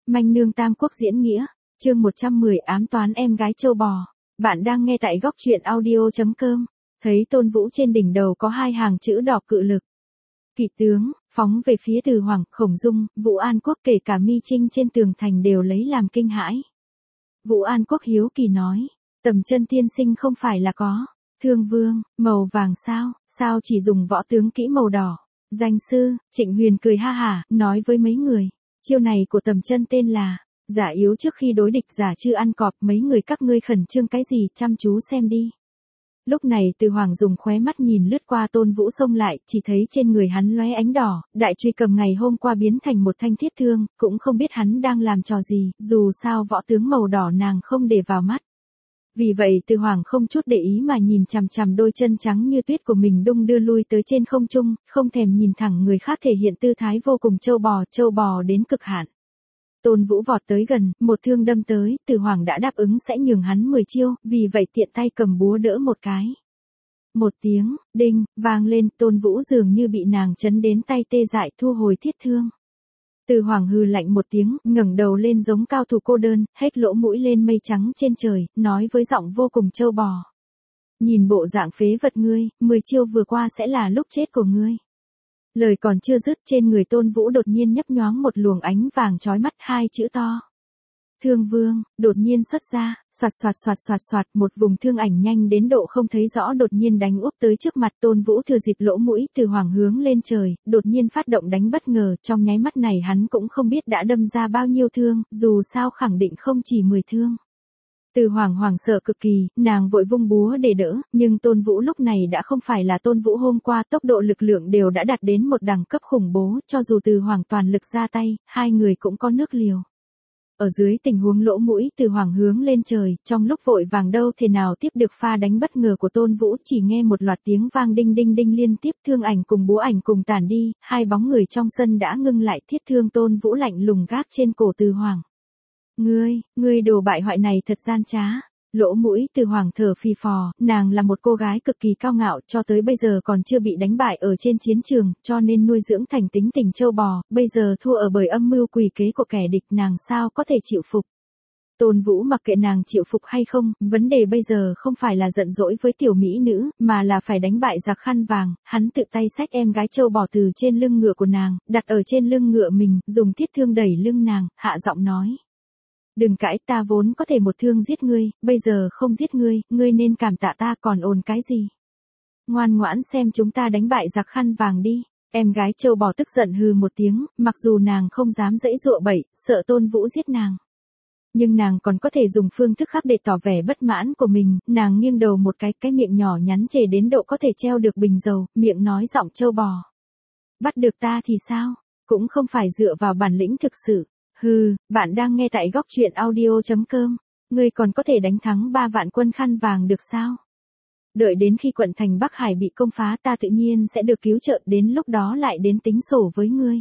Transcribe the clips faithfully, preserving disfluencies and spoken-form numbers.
Manh nương Tam Quốc diễn nghĩa, chương một trăm mười ám toán em gái châu bò. Bạn đang nghe tại góc truyện audio chấm com. Thấy Tôn Vũ trên đỉnh đầu có hai hàng chữ đỏ cự lực. Kỵ tướng, phóng về phía Từ Hoàng, Khổng Dung, Vũ An Quốc kể cả Mi Trinh trên tường thành đều lấy làm kinh hãi. Vũ An Quốc hiếu kỳ nói, Tầm Chân tiên sinh không phải là có Thương Vương, màu vàng sao, sao chỉ dùng võ tướng kỹ màu đỏ. Danh sư, Trịnh Huyền cười ha hả, nói với mấy người, chiêu này của Tầm Chân tên là giả yếu trước khi đối địch, giả chưa ăn cọp, mấy người các ngươi khẩn trương cái gì, chăm chú xem đi. Lúc này Từ Hoàng dùng khóe mắt nhìn lướt qua Tôn Vũ xông lại, chỉ thấy trên người hắn lóe ánh đỏ, đại truy cầm ngày hôm qua biến thành một thanh thiết thương, cũng không biết hắn đang làm trò gì, dù sao võ tướng màu đỏ nàng không để vào mắt. Vì vậy Từ Hoàng không chút để ý mà nhìn chằm chằm đôi chân trắng như tuyết của mình đung đưa lui tới trên không trung, không thèm nhìn thẳng người khác thể hiện tư thái vô cùng trâu bò, trâu bò đến cực hạn. Tôn Vũ vọt tới gần, một thương đâm tới, Từ Hoàng đã đáp ứng sẽ nhường hắn mười chiêu, vì vậy tiện tay cầm búa đỡ một cái. Một tiếng, đinh, vang lên, Tôn Vũ dường như bị nàng chấn đến tay tê dại, thu hồi thiết thương. Từ Hoàng hừ lạnh một tiếng, ngẩng đầu lên giống cao thủ cô đơn, hết lỗ mũi lên mây trắng trên trời, nói với giọng vô cùng trâu bò. Nhìn bộ dạng phế vật ngươi, mười chiêu vừa qua sẽ là lúc chết của ngươi. Lời còn chưa dứt, trên người Tôn Vũ đột nhiên nhấp nhoáng một luồng ánh vàng chói mắt, hai chữ to. Thương Vương, đột nhiên xuất ra, soạt soạt soạt soạt soạt, một vùng thương ảnh nhanh đến độ không thấy rõ đột nhiên đánh úp tới trước mặt Tôn Vũ, thừa dịp lỗ mũi Từ Hoàng hướng lên trời, đột nhiên phát động đánh bất ngờ, trong nháy mắt này hắn cũng không biết đã đâm ra bao nhiêu thương, dù sao khẳng định không chỉ mười thương. Từ Hoàng hoảng sợ cực kỳ, nàng vội vung búa để đỡ, nhưng Tôn Vũ lúc này đã không phải là Tôn Vũ hôm qua, tốc độ lực lượng đều đã đạt đến một đẳng cấp khủng bố, cho dù Từ Hoàng toàn lực ra tay, hai người cũng có nước liều. Ở dưới tình huống lỗ mũi Từ Hoàng hướng lên trời, trong lúc vội vàng đâu thể nào tiếp được pha đánh bất ngờ của Tôn Vũ, chỉ nghe một loạt tiếng vang đinh đinh đinh liên tiếp, thương ảnh cùng búa ảnh cùng tản đi, hai bóng người trong sân đã ngưng lại, thiết thương Tôn Vũ lạnh lùng gác trên cổ Từ Hoàng. Ngươi, ngươi đồ bại hoại này thật gian trá. Lỗ mũi Từ Hoàng thở phì phò, nàng là một cô gái cực kỳ cao ngạo, cho tới bây giờ còn chưa bị đánh bại ở trên chiến trường, cho nên nuôi dưỡng thành tính tình trâu bò, bây giờ thua ở bởi âm mưu quỷ kế của kẻ địch, nàng sao có thể chịu phục. Tôn Vũ mặc kệ nàng chịu phục hay không, vấn đề bây giờ không phải là giận dỗi với tiểu mỹ nữ, mà là phải đánh bại giặc khăn vàng, hắn tự tay xách em gái trâu bò từ trên lưng ngựa của nàng, đặt ở trên lưng ngựa mình, dùng thiết thương đẩy lưng nàng, hạ giọng nói. Đừng cãi, ta vốn có thể một thương giết ngươi, bây giờ không giết ngươi, ngươi nên cảm tạ ta, còn ồn cái gì. Ngoan ngoãn xem chúng ta đánh bại giặc khăn vàng đi. Em gái trâu bò tức giận hừ một tiếng, mặc dù nàng không dám dãy dụa bậy, sợ Tôn Vũ giết nàng. Nhưng nàng còn có thể dùng phương thức khác để tỏ vẻ bất mãn của mình, nàng nghiêng đầu một cái, cái miệng nhỏ nhắn chề đến độ có thể treo được bình dầu, miệng nói giọng trâu bò. Bắt được ta thì sao, cũng không phải dựa vào bản lĩnh thực sự. Hừ, bạn đang nghe tại góc truyện audio chấm com, ngươi còn có thể đánh thắng ba vạn quân khăn vàng được sao? Đợi đến khi quận thành Bắc Hải bị công phá ta tự nhiên sẽ được cứu trợ, đến lúc đó lại đến tính sổ với ngươi.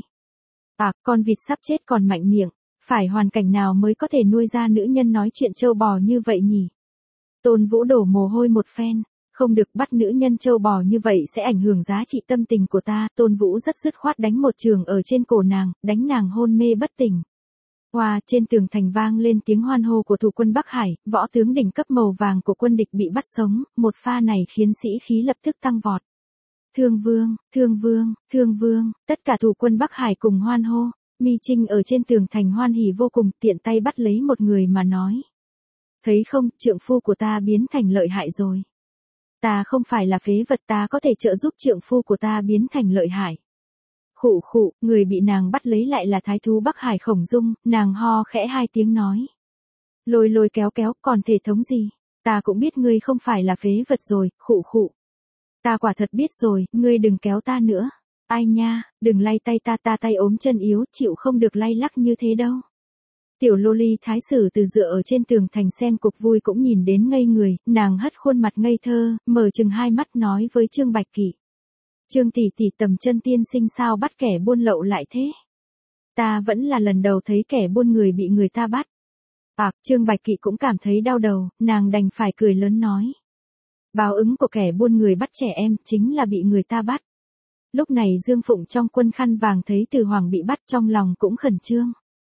À, con vịt sắp chết còn mạnh miệng, phải hoàn cảnh nào mới có thể nuôi ra nữ nhân nói chuyện trâu bò như vậy nhỉ? Tôn Vũ đổ mồ hôi một phen, không được, bắt nữ nhân trâu bò như vậy sẽ ảnh hưởng giá trị tâm tình của ta, Tôn Vũ rất dứt khoát đánh một trường ở trên cổ nàng, đánh nàng hôn mê bất tỉnh. Hoa, trên tường thành vang lên tiếng hoan hô của thủ quân Bắc Hải, võ tướng đỉnh cấp màu vàng của quân địch bị bắt sống, một pha này khiến sĩ khí lập tức tăng vọt. Thương Vương, Thương Vương, Thương Vương, tất cả thủ quân Bắc Hải cùng hoan hô, Mi Trinh ở trên tường thành hoan hỉ vô cùng, tiện tay bắt lấy một người mà nói. Thấy không, trượng phu của ta biến thành lợi hại rồi. Ta không phải là phế vật, ta có thể trợ giúp trượng phu của ta biến thành lợi hại. Khụ khụ, người bị nàng bắt lấy lại là thái thú Bắc Hải Khổng Dung, nàng ho khẽ hai tiếng nói. Lôi lôi kéo kéo, còn thể thống gì, ta cũng biết ngươi không phải là phế vật rồi, khụ khụ. Ta quả thật biết rồi, ngươi đừng kéo ta nữa. Ai nha, đừng lay tay ta, ta tay ốm chân yếu, chịu không được lay lắc như thế đâu. Tiểu lô ly thái sử từ dựa ở trên tường thành xem cục vui cũng nhìn đến ngây người, nàng hất khuôn mặt ngây thơ, mở chừng hai mắt nói với Trương Bạch Kỵ. Trương tỷ tỷ, Tầm Chân tiên sinh sao bắt kẻ buôn lậu lại thế? Ta vẫn là lần đầu thấy kẻ buôn người bị người ta bắt. À, Trương Bạch Kỵ cũng cảm thấy đau đầu, nàng đành phải cười lớn nói. Báo ứng của kẻ buôn người bắt trẻ em chính là bị người ta bắt. Lúc này Dương Phụng trong quân khăn vàng thấy Từ Hoàng bị bắt trong lòng cũng khẩn trương.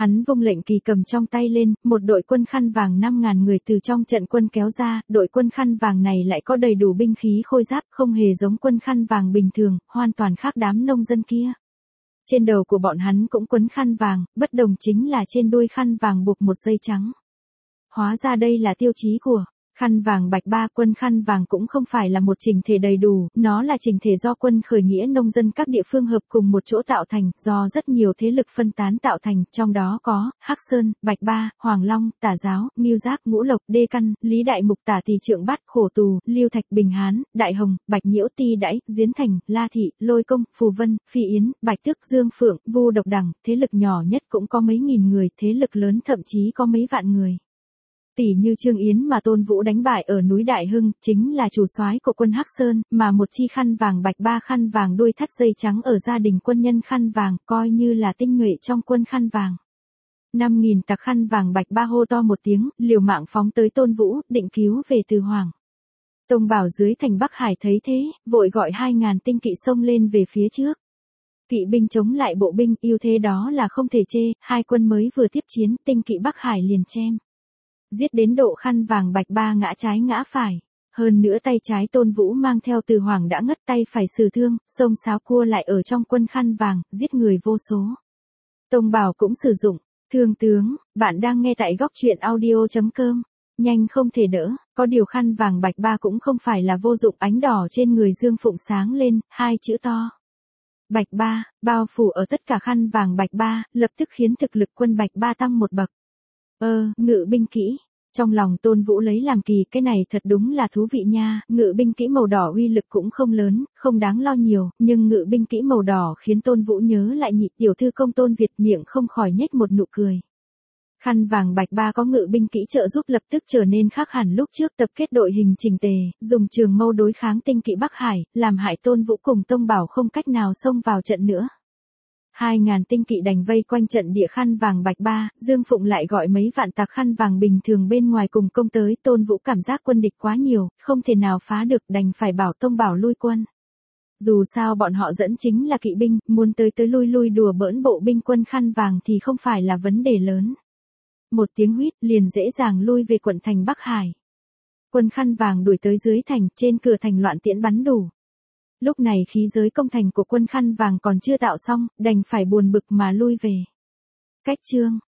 Hắn vung lệnh kỳ cầm trong tay lên, một đội quân khăn vàng năm ngàn người từ trong trận quân kéo ra, đội quân khăn vàng này lại có đầy đủ binh khí khôi giáp, không hề giống quân khăn vàng bình thường, hoàn toàn khác đám nông dân kia. Trên đầu của bọn hắn cũng quấn khăn vàng, bất đồng chính là trên đuôi khăn vàng buộc một dây trắng. Hóa ra đây là tiêu chí của khăn vàng Bạch Ba. Quân khăn vàng cũng không phải là một chỉnh thể đầy đủ, nó là chỉnh thể do quân khởi nghĩa nông dân các địa phương hợp cùng một chỗ tạo thành, do rất nhiều thế lực phân tán tạo thành, trong đó có Hắc Sơn, Bạch Ba, Hoàng Long, Tả Giáo, Ngưu Giác, Ngũ Lộc, Đê Căn, Lý Đại Mục, Tả Tỳ Trượng Bát, Khổ Tù, Lưu Thạch, Bình Hán, Đại Hồng, Bạch Nhiễu, Ti Đãi, Duyến Thành, La Thị, Lôi Công, Phù Vân, Phi Yến, Bạch Tước, Dương Phượng, Vu Độc Đẳng. Thế lực nhỏ nhất cũng có mấy nghìn người, thế lực lớn thậm chí có mấy vạn người. Tỷ như Trương Yến mà Tôn Vũ đánh bại ở núi Đại Hưng, chính là chủ soái của quân Hắc Sơn, mà một chi khăn vàng Bạch Ba khăn vàng đuôi thắt dây trắng ở gia đình quân nhân khăn vàng, coi như là tinh nhuệ trong quân khăn vàng. Năm nghìn tặc khăn vàng Bạch Ba hô to một tiếng, liều mạng phóng tới Tôn Vũ, định cứu về Từ Hoàng. Tông Bảo dưới thành Bắc Hải thấy thế, vội gọi hai ngàn tinh kỵ xông lên về phía trước. Kỵ binh chống lại bộ binh, ưu thế đó là không thể chê, hai quân mới vừa tiếp chiến, tinh kỵ Bắc Hải liền chém. Giết đến độ khăn vàng Bạch Ba ngã trái ngã phải. Hơn nữa tay trái Tôn Vũ mang theo Từ Hoàng đã ngất, tay phải sử thương, xông xáo cua lại ở trong quân khăn vàng, giết người vô số. Tông Bảo cũng sử dụng thương tướng. Bạn đang nghe tại góc truyện audio chấm com. Nhanh không thể đỡ, có điều khăn vàng Bạch Ba cũng không phải là vô dụng, ánh đỏ trên người Dương Phụng sáng lên, hai chữ to Bạch Ba, bao phủ ở tất cả khăn vàng Bạch Ba, lập tức khiến thực lực quân Bạch Ba tăng một bậc. Ơ, ngự binh kỹ. Trong lòng Tôn Vũ lấy làm kỳ, cái này thật đúng là thú vị nha, ngự binh kỹ màu đỏ uy lực cũng không lớn, không đáng lo nhiều, nhưng ngự binh kỹ màu đỏ khiến Tôn Vũ nhớ lại nhị tiểu thư công Tôn Việt, miệng không khỏi nhếch một nụ cười. Khăn vàng Bạch Ba có ngự binh kỹ trợ giúp lập tức trở nên khác hẳn lúc trước, tập kết đội hình chỉnh tề, dùng trường mâu đối kháng tinh kỵ Bắc Hải, làm hại Tôn Vũ cùng Tông Bảo không cách nào xông vào trận nữa. Hai ngàn tinh kỵ đành vây quanh trận địa khăn vàng Bạch Ba, Dương Phụng lại gọi mấy vạn tặc khăn vàng bình thường bên ngoài cùng công tới, Tôn Vũ cảm giác quân địch quá nhiều, không thể nào phá được, đành phải bảo Tông Bảo lui quân. Dù sao bọn họ dẫn chính là kỵ binh, muốn tới tới lui lui đùa bỡn bộ binh quân khăn vàng thì không phải là vấn đề lớn. Một tiếng huýt liền dễ dàng lui về quận thành Bắc Hải. Quân khăn vàng đuổi tới dưới thành, trên cửa thành loạn tiễn bắn đủ. Lúc này khí giới công thành của quân khăn vàng còn chưa tạo xong, đành phải buồn bực mà lui về. Cách chương